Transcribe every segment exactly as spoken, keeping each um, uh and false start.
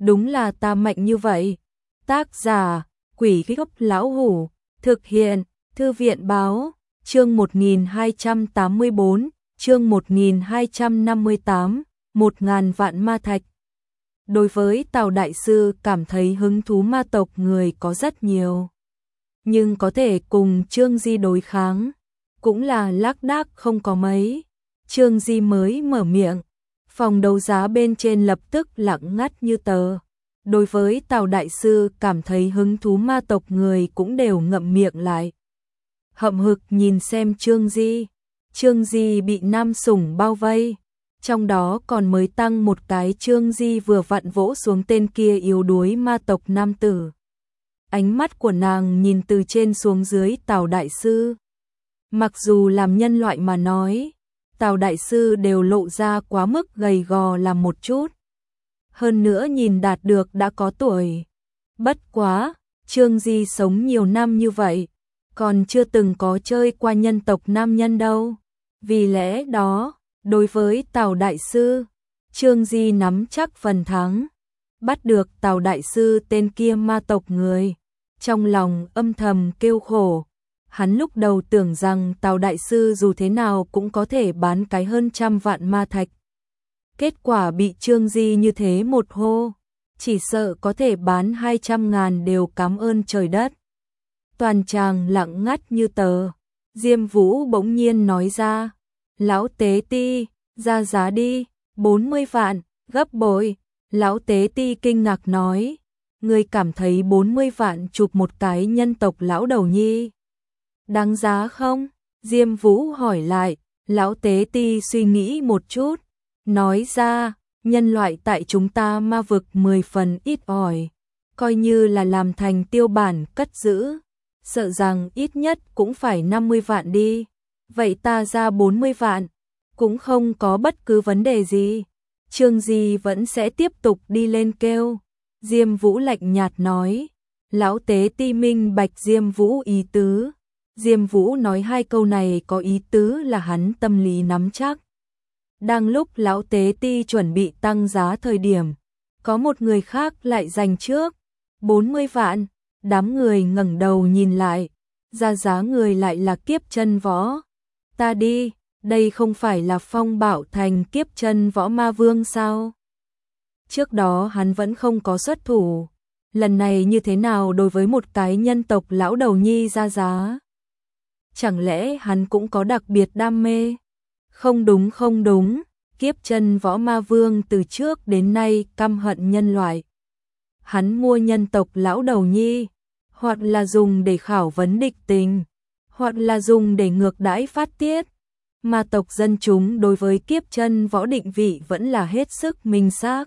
đúng là ta mạnh như vậy. Tác giả, Quỷ Gốc Lão Hủ, thực hiện, Thư viện Báo, chương một nghìn hai trăm tám mươi bốn, chương một nghìn hai trăm năm mươi tám, một ngàn vạn ma thạch. Đối với Tào Đại Sư cảm thấy hứng thú ma tộc người có rất nhiều. Nhưng có thể cùng Trương Di đối kháng, cũng là lác đác không có mấy. Trương Di mới mở miệng, phòng đấu giá bên trên lập tức lặng ngắt như tờ. Đối với Tào Đại Sư cảm thấy hứng thú ma tộc người cũng đều ngậm miệng lại. Hậm hực nhìn xem Trương Di. Trương Di bị nam sủng bao vây. Trong đó còn mới tăng một cái Trương Di vừa vặn vỗ xuống tên kia yếu đuối ma tộc nam tử. Ánh mắt của nàng nhìn từ trên xuống dưới Tào Đại Sư. Mặc dù làm nhân loại mà nói, Tào Đại Sư đều lộ ra quá mức gầy gò làm một chút. Hơn nữa nhìn đạt được đã có tuổi. Bất quá, Trương Di sống nhiều năm như vậy, còn chưa từng có chơi qua nhân tộc nam nhân đâu. Vì lẽ đó, đối với Tào Đại Sư, Trương Di nắm chắc phần thắng. Bắt được Tào Đại Sư tên kia ma tộc người, trong lòng âm thầm kêu khổ. Hắn lúc đầu tưởng rằng Tào Đại Sư dù thế nào cũng có thể bán cái hơn trăm vạn ma thạch. Kết quả bị Trương Di như thế một hô, chỉ sợ có thể bán hai trăm ngàn đều cảm ơn trời đất. Toàn tràng lặng ngắt như tờ. Diêm Vũ bỗng nhiên nói ra, lão tế ti, ra giá đi, bốn mươi vạn, gấp bội. Lão tế ti kinh ngạc nói, ngươi cảm thấy bốn mươi vạn chụp một cái nhân tộc lão đầu nhi đáng giá không? Diêm Vũ hỏi lại. Lão tế ti suy nghĩ một chút, nói ra, nhân loại tại chúng ta ma vực mười phần ít ỏi, coi như là làm thành tiêu bản cất giữ, sợ rằng ít nhất cũng phải năm mươi vạn đi. Vậy ta ra bốn mươi vạn, cũng không có bất cứ vấn đề gì. Trương Di vẫn sẽ tiếp tục đi lên kêu. Diêm Vũ lạnh nhạt nói. Lão tế ti minh bạch Diêm Vũ ý tứ. Diêm Vũ nói hai câu này có ý tứ là hắn tâm lý nắm chắc. Đang lúc lão tế ti chuẩn bị tăng giá thời điểm, có một người khác lại giành trước. bốn mươi vạn, đám người ngẩng đầu nhìn lại, ra giá người lại là Kiếp Chân Võ. Ta đi, đây không phải là Phong Bảo Thành Kiếp Chân Võ Ma Vương sao? Trước đó hắn vẫn không có xuất thủ, lần này như thế nào đối với một cái nhân tộc lão đầu nhi ra giá? Chẳng lẽ hắn cũng có đặc biệt đam mê? Không đúng không đúng, Kiếp Chân Võ Ma Vương từ trước đến nay căm hận nhân loại. Hắn mua nhân tộc lão đầu nhi, hoặc là dùng để khảo vấn địch tình, hoặc là dùng để ngược đãi phát tiết. Ma tộc dân chúng đối với Kiếp Chân Võ định vị vẫn là hết sức minh xác.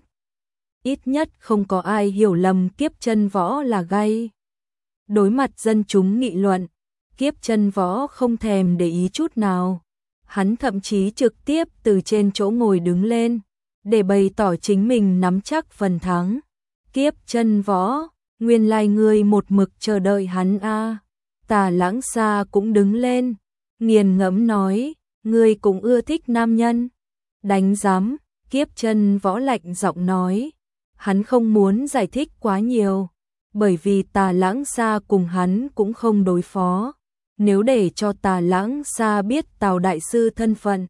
Ít nhất không có ai hiểu lầm Kiếp Chân Võ là gay. Đối mặt dân chúng nghị luận, Kiếp Chân Võ không thèm để ý chút nào. Hắn thậm chí trực tiếp từ trên chỗ ngồi đứng lên, để bày tỏ chính mình nắm chắc phần thắng. Kiếp Chân Võ, nguyên lai ngươi một mực chờ đợi hắn a. À. Tà Lãng Sa cũng đứng lên, nghiền ngẫm nói, ngươi cũng ưa thích nam nhân. Đánh giám, Kiếp Chân Võ lạnh giọng nói. Hắn không muốn giải thích quá nhiều, bởi vì Tà Lãng Sa cùng hắn cũng không đối phó. Nếu để cho Tà Lãng Sa biết Tào Đại Sư thân phận,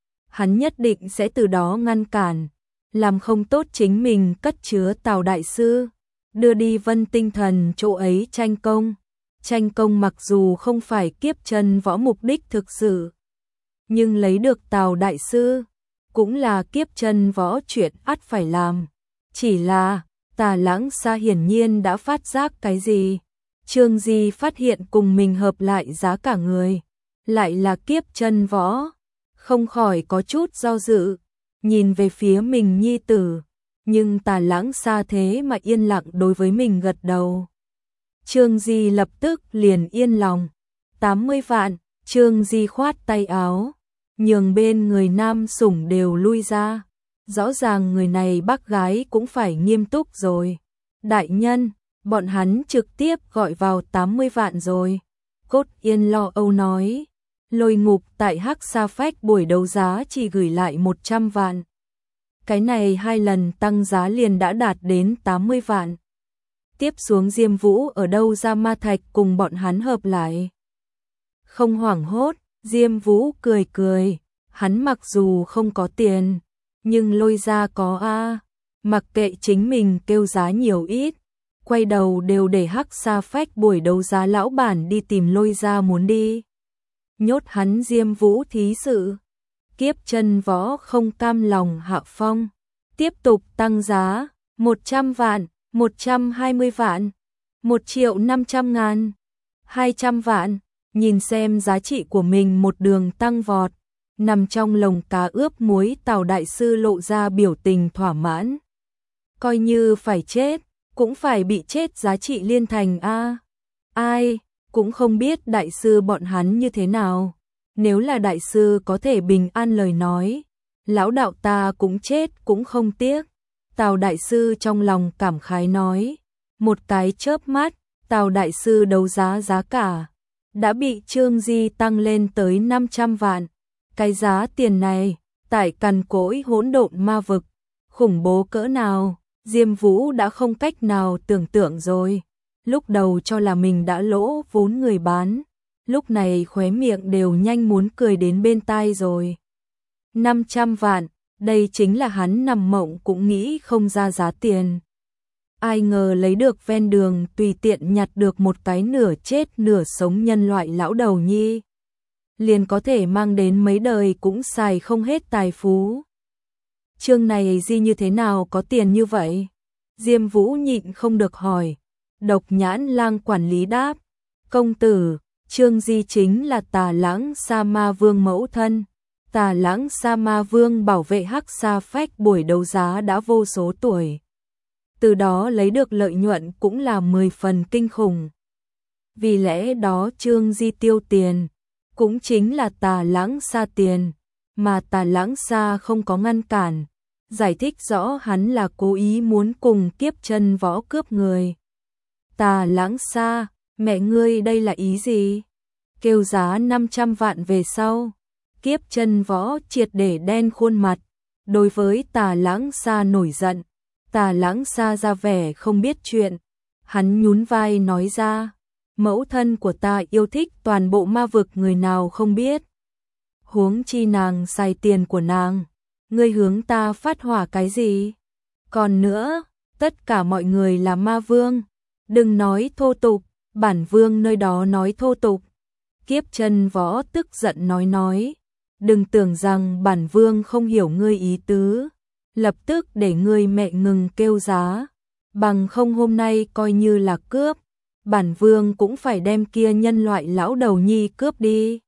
hắn nhất định sẽ từ đó ngăn cản, làm không tốt chính mình cất chứa Tào Đại Sư, đưa đi Vân Tinh Thần chỗ ấy tranh công. Tranh công mặc dù không phải Kiếp Chân Võ mục đích thực sự, nhưng lấy được Tào Đại Sư cũng là Kiếp Chân Võ chuyện ắt phải làm. Chỉ là Tà Lãng Sa hiển nhiên đã phát giác cái gì. Trương Di phát hiện cùng mình hợp lại giá cả người, lại là Kiếp Chân Võ, không khỏi có chút do dự, nhìn về phía mình nhi tử, nhưng Tà Lãng Sa thế mà yên lặng đối với mình gật đầu. Trương Di lập tức liền yên lòng. tám mươi vạn, Trương Di khoát tay áo, nhường bên người nam sủng đều lui ra. Rõ ràng người này bác gái cũng phải nghiêm túc rồi. Đại nhân, bọn hắn trực tiếp gọi vào tám mươi vạn rồi. Cốt Yên lo âu nói. Lôi Ngục tại Hắc Sa Phách buổi đấu giá chỉ gửi lại một trăm vạn. Cái này hai lần tăng giá liền đã đạt đến tám mươi vạn. Tiếp xuống Diêm Vũ ở đâu ra ma thạch cùng bọn hắn hợp lại. Không hoảng hốt, Diêm Vũ cười cười, hắn mặc dù không có tiền, nhưng lôi ra có a, mặc kệ chính mình kêu giá nhiều ít, quay đầu đều để Hắc Sa Phách buổi đấu giá lão bản đi tìm lôi ra muốn đi. Nhốt hắn Diêm Vũ thí sự. Kiếp Chân Võ không cam lòng hạ phong, tiếp tục tăng giá, một trăm vạn, một trăm hai mươi vạn, một triệu năm trăm ngàn, hai trăm vạn, nhìn xem giá trị của mình một đường tăng vọt, nằm trong lồng cá ướp muối Tào đại sư lộ ra biểu tình thỏa mãn. Coi như phải chết, cũng phải bị chết giá trị liên thành a. Ai cũng không biết đại sư bọn hắn như thế nào. Nếu là đại sư có thể bình an lời nói, lão đạo ta cũng chết cũng không tiếc. Tào đại sư trong lòng cảm khái nói. Một cái chớp mắt, Tào đại sư đấu giá giá cả đã bị Trương Di tăng lên tới năm trăm vạn. Cái giá tiền này, tại cằn cỗi hỗn độn ma vực, khủng bố cỡ nào, Diêm Vũ đã không cách nào tưởng tượng rồi. Lúc đầu cho là mình đã lỗ vốn người bán, lúc này khóe miệng đều nhanh muốn cười đến bên tai rồi. năm trăm vạn, đây chính là hắn nằm mộng cũng nghĩ không ra giá tiền. Ai ngờ lấy được ven đường tùy tiện nhặt được một cái nửa chết nửa sống nhân loại lão đầu nhi. Liền có thể mang đến mấy đời cũng xài không hết tài phú. Chương này Di như thế nào có tiền như vậy? Diêm Vũ nhịn không được hỏi. Độc Nhãn Lang quản lý đáp. Công tử, Trương Di chính là Tà Lãng Sa Ma Vương mẫu thân. Tà Lãng Sa Ma Vương bảo vệ Hắc Sa Phách buổi đấu giá đã vô số tuổi. Từ đó lấy được lợi nhuận cũng là mười phần kinh khủng. Vì lẽ đó Trương Di tiêu tiền, cũng chính là Tà Lãng Sa tiền, mà Tà Lãng Sa không có ngăn cản, giải thích rõ hắn là cố ý muốn cùng Kiếp Chân Võ cướp người. Tà Lãng Sa, mẹ ngươi đây là ý gì? Kêu giá năm trăm vạn về sau, Kiếp Chân Võ triệt để đen khuôn mặt, đối với Tà Lãng Sa nổi giận. Tà Lãng Sa ra vẻ không biết chuyện, hắn nhún vai nói ra, mẫu thân của ta yêu thích toàn bộ ma vực người nào không biết. Huống chi nàng xài tiền của nàng, ngươi hướng ta phát hỏa cái gì? Còn nữa, tất cả mọi người là ma vương, đừng nói thô tục, bản vương nơi đó nói thô tục. Kiếp Chân Võ tức giận nói nói, đừng tưởng rằng bản vương không hiểu ngươi ý tứ, lập tức để ngươi mẹ ngừng kêu giá, bằng không hôm nay coi như là cướp, bản vương cũng phải đem kia nhân loại lão đầu nhi cướp đi.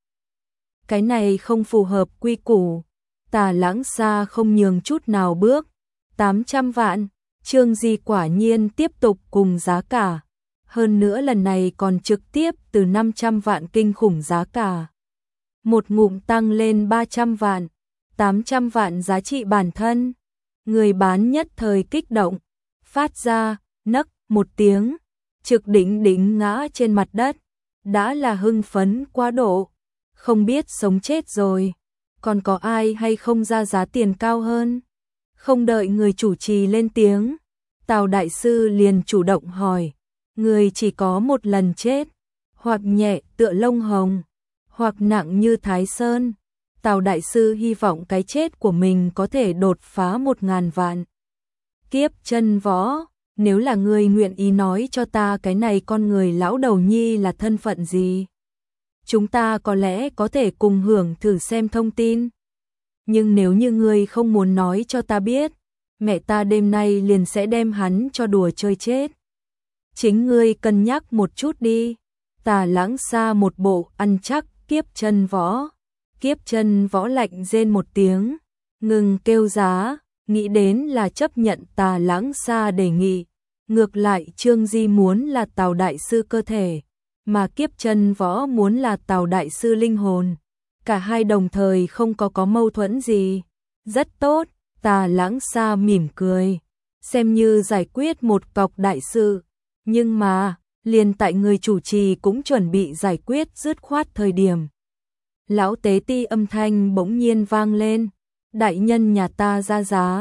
Cái này không phù hợp quy củ. Tà Lãng Sa không nhường chút nào bước. tám trăm vạn, Trương Di quả nhiên tiếp tục cùng giá cả. Hơn nữa lần này còn trực tiếp từ năm trăm vạn kinh khủng giá cả. Một ngụm tăng lên ba trăm vạn, tám trăm vạn giá trị bản thân. Người bán nhất thời kích động, phát ra, nấc một tiếng, trực đỉnh đỉnh ngã trên mặt đất. Đã là hưng phấn quá độ, không biết sống chết rồi. Còn có ai hay không ra giá tiền cao hơn? Không đợi người chủ trì lên tiếng, Tào đại sư liền chủ động hỏi. Người chỉ có một lần chết, hoặc nhẹ tựa lông hồng, hoặc nặng như Thái Sơn. Tào đại sư hy vọng cái chết của mình có thể đột phá một ngàn vạn. Kiếp Chân Võ, nếu là người nguyện ý nói cho ta cái này con người lão đầu nhi là thân phận gì, chúng ta có lẽ có thể cùng hưởng thử xem thông tin. Nhưng nếu như ngươi không muốn nói cho ta biết, mẹ ta đêm nay liền sẽ đem hắn cho đùa chơi chết. Chính ngươi cân nhắc một chút đi. Tà Lãng Sa một bộ ăn chắc Kiếp Chân Võ. Kiếp Chân Võ lạnh rên một tiếng, ngừng kêu giá, nghĩ đến là chấp nhận Tà Lãng Sa đề nghị. Ngược lại Trương Di muốn là Tào đại sư cơ thể, mà Kiếp Chân Võ muốn là Tào đại sư linh hồn. Cả hai đồng thời không có có mâu thuẫn gì. Rất tốt, Tà Lãng Sa mỉm cười, xem như giải quyết một cọc đại sự. Nhưng mà, liền tại người chủ trì cũng chuẩn bị giải quyết dứt khoát thời điểm. Lão tế ti âm thanh bỗng nhiên vang lên, đại nhân nhà ta ra giá,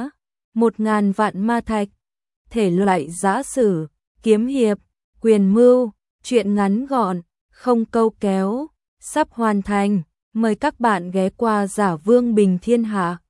một ngàn vạn ma thạch. Thể loại giã sử, kiếm hiệp, quyền mưu, truyện ngắn gọn, không câu kéo, sắp hoàn thành. Mời các bạn ghé qua Giả Vương Bình Thiên Hạ.